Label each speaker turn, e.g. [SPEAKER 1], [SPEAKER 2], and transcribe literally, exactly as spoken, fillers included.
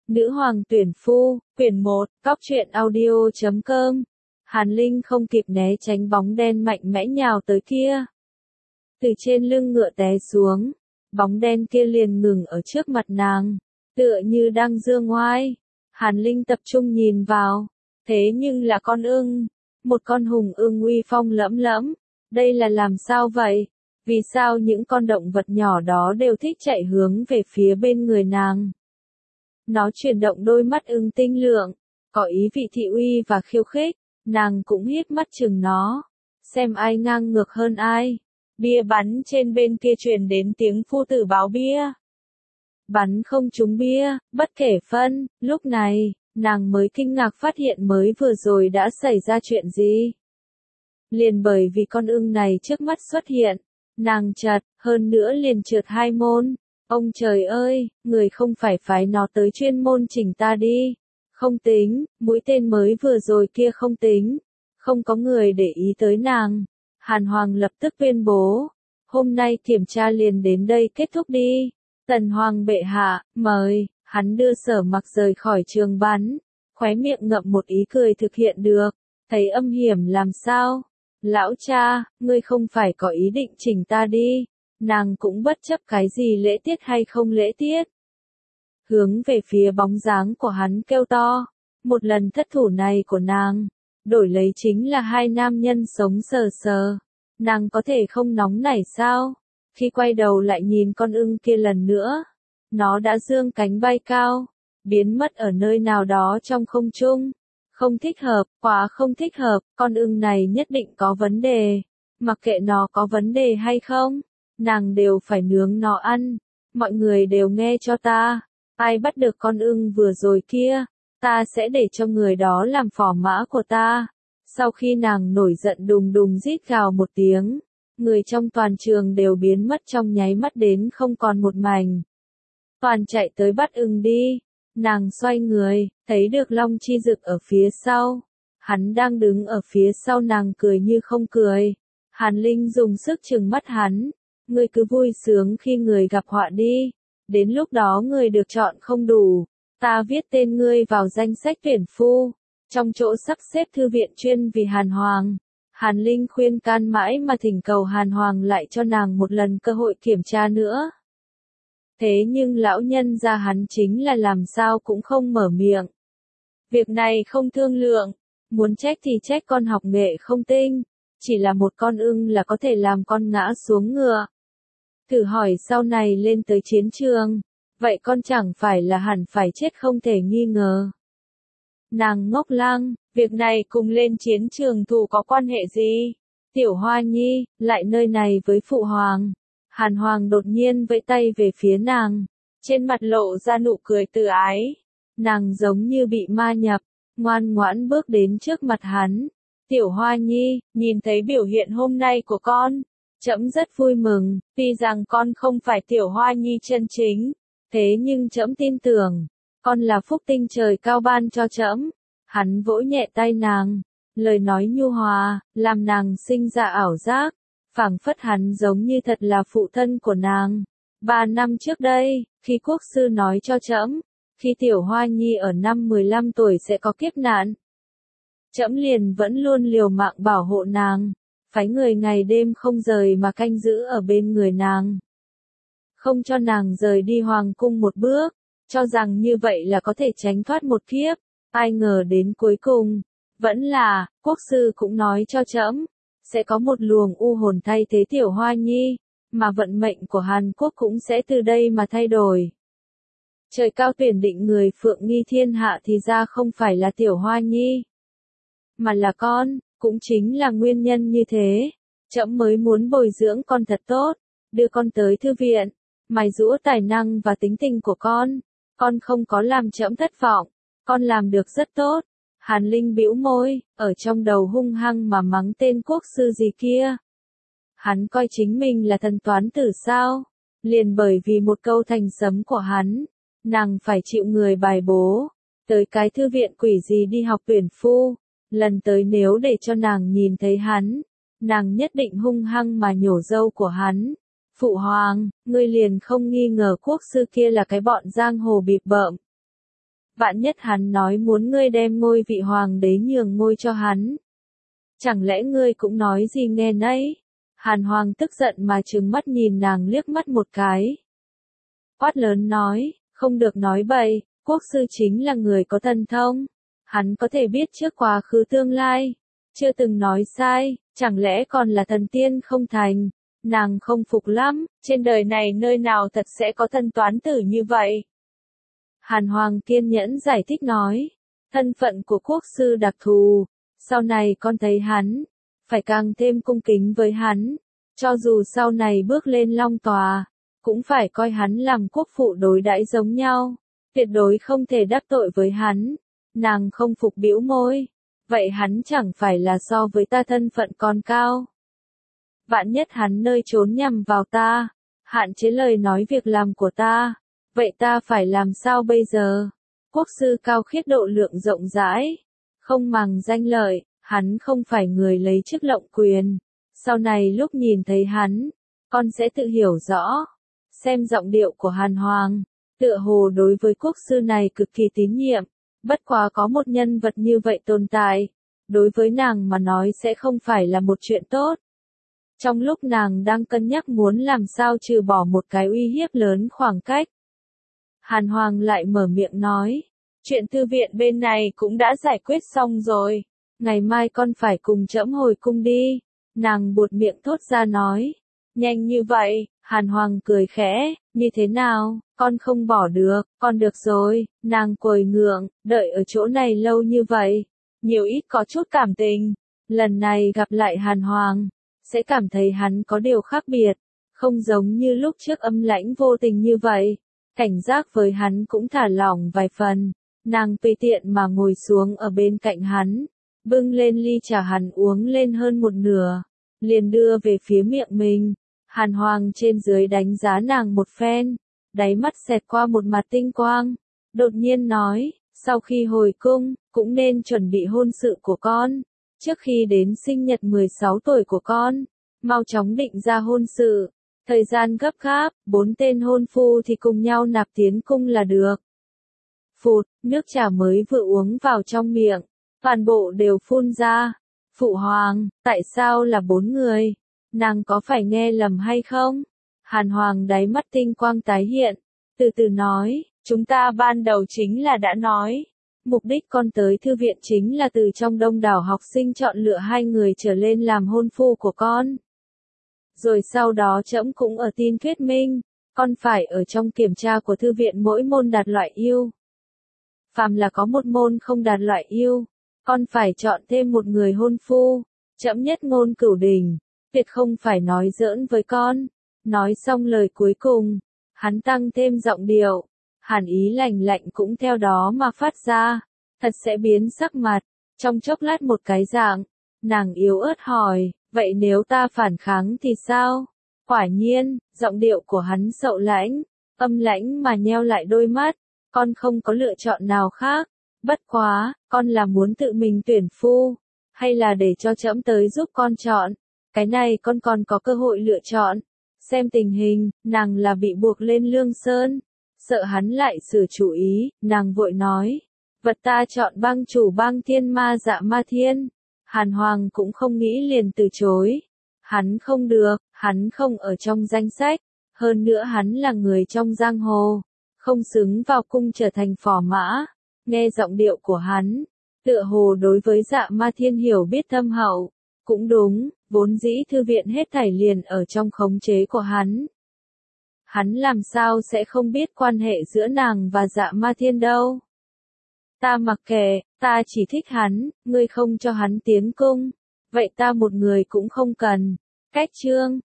[SPEAKER 1] Nữ hoàng tuyển phu, quyển một, cóc truyện audio chấm com. Hàn Linh không kịp né tránh bóng đen mạnh mẽ nhào tới kia. Từ trên lưng ngựa té xuống, bóng đen kia liền ngừng ở trước mặt nàng, tựa như đang giương ngoai. Hàn Linh tập trung nhìn vào, thế nhưng là con ưng, một con hùng ưng uy phong lẫm lẫm. Đây là làm sao vậy? Vì sao những con động vật nhỏ đó đều thích chạy hướng về phía bên người nàng? Nó chuyển động đôi mắt ưng tinh lượng, có ý vị thị uy và khiêu khích, nàng cũng hiếp mắt chừng nó, xem ai ngang ngược hơn ai. Bia bắn trên bên kia truyền đến tiếng phu tử báo bia. Bắn không trúng bia, bất kể phân, lúc này, nàng mới kinh ngạc phát hiện mới vừa rồi đã xảy ra chuyện gì. Liền bởi vì con ưng này trước mắt xuất hiện, nàng chật, hơn nữa liền trượt hai môn. Ông trời ơi, người không phải phái nó tới chuyên môn chỉnh ta đi. Không tính, mũi tên mới vừa rồi kia không tính. Không có người để ý tới nàng. Hàn Hoàng lập tức tuyên bố. Hôm nay kiểm tra liền đến đây kết thúc đi. Tần Hoàng bệ hạ, mời. Hắn đưa Sở Mặc rời khỏi trường bắn. Khóe miệng ngậm một ý cười thực hiện được. Thấy âm hiểm làm sao? Lão cha, ngươi không phải có ý định chỉnh ta đi. Nàng cũng bất chấp cái gì lễ tiết hay không lễ tiết. Hướng về phía bóng dáng của hắn kêu to. Một lần thất thủ này của nàng, đổi lấy chính là hai nam nhân sống sờ sờ. Nàng có thể không nóng nảy sao? Khi quay đầu lại nhìn con ưng kia lần nữa, nó đã dương cánh bay cao, biến mất ở nơi nào đó trong không trung. Không thích hợp, quá không thích hợp, con ưng này nhất định có vấn đề. Mặc kệ nó có vấn đề hay không, nàng đều phải nướng nó ăn. Mọi người đều nghe cho ta. Ai bắt được con ưng vừa rồi kia, ta sẽ để cho người đó làm phò mã của ta. Sau khi nàng nổi giận đùng đùng rít gào một tiếng, người trong toàn trường đều biến mất trong nháy mắt đến không còn một mảnh. Toàn chạy tới bắt ưng đi. Nàng xoay người, thấy được Long Chi Dực ở phía sau. Hắn đang đứng ở phía sau nàng cười như không cười. Hàn Linh dùng sức trừng mắt hắn. Ngươi cứ vui sướng khi người gặp họa đi. Đến lúc đó người được chọn không đủ. Ta viết tên ngươi vào danh sách tuyển phu. Trong chỗ sắp xếp thư viện chuyên vì Hàn Hoàng. Hàn Linh khuyên can mãi mà thỉnh cầu Hàn Hoàng lại cho nàng một lần cơ hội kiểm tra nữa. Thế nhưng lão nhân gia hắn chính là làm sao cũng không mở miệng. Việc này không thương lượng. Muốn trách thì trách con học nghệ không tinh. Chỉ là một con ưng là có thể làm con ngã xuống ngựa. Thử hỏi sau này lên tới chiến trường, vậy con chẳng phải là hẳn phải chết không thể nghi ngờ. Nàng ngốc lăng, việc này cùng lên chiến trường thù có quan hệ gì? Tiểu Hoa Nhi, lại nơi này với Phụ Hoàng. Hàn Hoàng đột nhiên vẫy tay về phía nàng, trên mặt lộ ra nụ cười từ ái. Nàng giống như bị ma nhập, ngoan ngoãn bước đến trước mặt hắn. Tiểu Hoa Nhi, nhìn thấy biểu hiện hôm nay của con. Trẫm rất vui mừng, tuy rằng con không phải Tiểu Hoa Nhi chân chính, thế nhưng trẫm tin tưởng, con là phúc tinh trời cao ban cho trẫm. Hắn vỗ nhẹ tay nàng, lời nói nhu hòa, làm nàng sinh ra ảo giác, phảng phất hắn giống như thật là phụ thân của nàng. Ba năm trước đây, khi quốc sư nói cho trẫm, khi Tiểu Hoa Nhi ở năm mười lăm tuổi sẽ có kiếp nạn, trẫm liền vẫn luôn liều mạng bảo hộ nàng. Phái người ngày đêm không rời mà canh giữ ở bên người nàng. Không cho nàng rời đi hoàng cung một bước, cho rằng như vậy là có thể tránh thoát một kiếp. Ai ngờ đến cuối cùng, vẫn là, quốc sư cũng nói cho trẫm, sẽ có một luồng u hồn thay thế Tiểu Hoa Nhi, mà vận mệnh của Hàn Quốc cũng sẽ từ đây mà thay đổi. Trời cao tuyển định người phượng nghi thiên hạ thì ra không phải là Tiểu Hoa Nhi, mà là con. Cũng chính là nguyên nhân như thế, trẫm mới muốn bồi dưỡng con thật tốt, đưa con tới thư viện, mài giũa tài năng và tính tình của con. Con không có làm trẫm thất vọng, con làm được rất tốt. Hàn Linh bĩu môi, ở trong đầu hung hăng mà mắng tên quốc sư gì kia. Hắn coi chính mình là thần toán tử sao? Liền bởi vì một câu thành sấm của hắn, nàng phải chịu người bài bố, tới cái thư viện quỷ gì đi học tuyển phu. Lần tới nếu để cho nàng nhìn thấy hắn, nàng nhất định hung hăng mà nhổ râu của hắn. Phụ Hoàng, ngươi liền không nghi ngờ quốc sư kia là cái bọn giang hồ bịp bợm. Vạn nhất hắn nói muốn ngươi đem ngôi vị hoàng đế nhường ngôi cho hắn. Chẳng lẽ ngươi cũng nói gì nghe nấy? Hàn Hoàng tức giận mà trừng mắt nhìn nàng liếc mắt một cái. Quát lớn nói, không được nói bậy, quốc sư chính là người có thần thông. Hắn có thể biết trước quá khứ tương lai. Chưa từng nói sai, chẳng lẽ còn là thần tiên không thành? Nàng không phục lắm, trên đời này nơi nào thật sẽ có thần toán tử như vậy? Hàn Hoàng kiên nhẫn giải thích nói, thân phận của quốc sư đặc thù, sau này con thấy hắn, phải càng thêm cung kính với hắn, cho dù sau này bước lên long tòa, cũng phải coi hắn làm quốc phụ đối đãi giống nhau, tuyệt đối không thể đắc tội với hắn. Nàng không phục bĩu môi, vậy hắn chẳng phải là so với ta thân phận còn cao. Vạn nhất hắn nơi trốn nhằm vào ta, hạn chế lời nói việc làm của ta, vậy ta phải làm sao bây giờ? Quốc sư cao khiết độ lượng rộng rãi, không màng danh lợi, hắn không phải người lấy chức lộng quyền. Sau này lúc nhìn thấy hắn, con sẽ tự hiểu rõ. Xem giọng điệu của Hàn Hoàng, tựa hồ đối với quốc sư này cực kỳ tín nhiệm. Bất quá có một nhân vật như vậy tồn tại, đối với nàng mà nói sẽ không phải là một chuyện tốt. Trong lúc nàng đang cân nhắc muốn làm sao trừ bỏ một cái uy hiếp lớn khoảng cách, Hàn Hoàng lại mở miệng nói, chuyện thư viện bên này cũng đã giải quyết xong rồi, ngày mai con phải cùng trẫm hồi cung đi. Nàng buột miệng thốt ra nói, nhanh như vậy? Hàn Hoàng cười khẽ, như thế nào, con không bỏ được, con được rồi. Nàng quầy ngượng, đợi ở chỗ này lâu như vậy, nhiều ít có chút cảm tình, lần này gặp lại Hàn Hoàng, sẽ cảm thấy hắn có điều khác biệt, không giống như lúc trước âm lãnh vô tình như vậy, cảnh giác với hắn cũng thả lỏng vài phần. Nàng tùy tiện mà ngồi xuống ở bên cạnh hắn, bưng lên ly trà hắn uống lên hơn một nửa, liền đưa về phía miệng mình. Hàn Hoàng trên dưới đánh giá nàng một phen, đáy mắt xẹt qua một mặt tinh quang, đột nhiên nói, sau khi hồi cung, cũng nên chuẩn bị hôn sự của con, trước khi đến sinh nhật mười sáu tuổi của con, mau chóng định ra hôn sự, thời gian gấp gáp, bốn tên hôn phu thì cùng nhau nạp tiến cung là được. Phụt, nước trà mới vừa uống vào trong miệng, toàn bộ đều phun ra. Phụ hoàng, tại sao là bốn người? Nàng có phải nghe lầm hay không? Hàn Hoàng đáy mắt tinh quang tái hiện, từ từ nói, chúng ta ban đầu chính là đã nói, mục đích con tới thư viện chính là từ trong đông đảo học sinh chọn lựa hai người trở lên làm hôn phu của con. Rồi sau đó trẫm cũng ở tin thuyết minh, con phải ở trong kiểm tra của thư viện mỗi môn đạt loại yêu. Phàm là có một môn không đạt loại yêu, con phải chọn thêm một người hôn phu. Trẫm nhất ngôn cửu đình, tuyệt không phải nói giỡn với con. Nói xong lời cuối cùng, hắn tăng thêm giọng điệu, hàn ý lạnh lạnh cũng theo đó mà phát ra, thật sẽ biến sắc mặt. Trong chốc lát một cái dạng, nàng yếu ớt hỏi, vậy nếu ta phản kháng thì sao? Quả nhiên, giọng điệu của hắn sậu lãnh, âm lãnh mà nheo lại đôi mắt, con không có lựa chọn nào khác. Bất quá, con là muốn tự mình tuyển phu, hay là để cho trẫm tới giúp con chọn? Cái này con còn có cơ hội lựa chọn. Xem tình hình, nàng là bị buộc lên Lương Sơn, sợ hắn lại sửa chủ ý, nàng vội nói, vật ta chọn bang chủ bang thiên ma Dạ Ma Thiên. Hàn Hoàng cũng không nghĩ liền từ chối. Hắn không được, hắn không ở trong danh sách, hơn nữa hắn là người trong giang hồ, không xứng vào cung trở thành phò mã. Nghe giọng điệu của hắn, tựa hồ đối với Dạ Ma Thiên hiểu biết thâm hậu. Cũng đúng, vốn dĩ thư viện hết thảy liền ở trong khống chế của hắn. Hắn làm sao sẽ không biết quan hệ giữa nàng và Dạ Ma Thiên đâu. Ta mặc kệ, ta chỉ thích hắn, ngươi không cho hắn tiến cung, vậy ta một người cũng không cần. Cách chương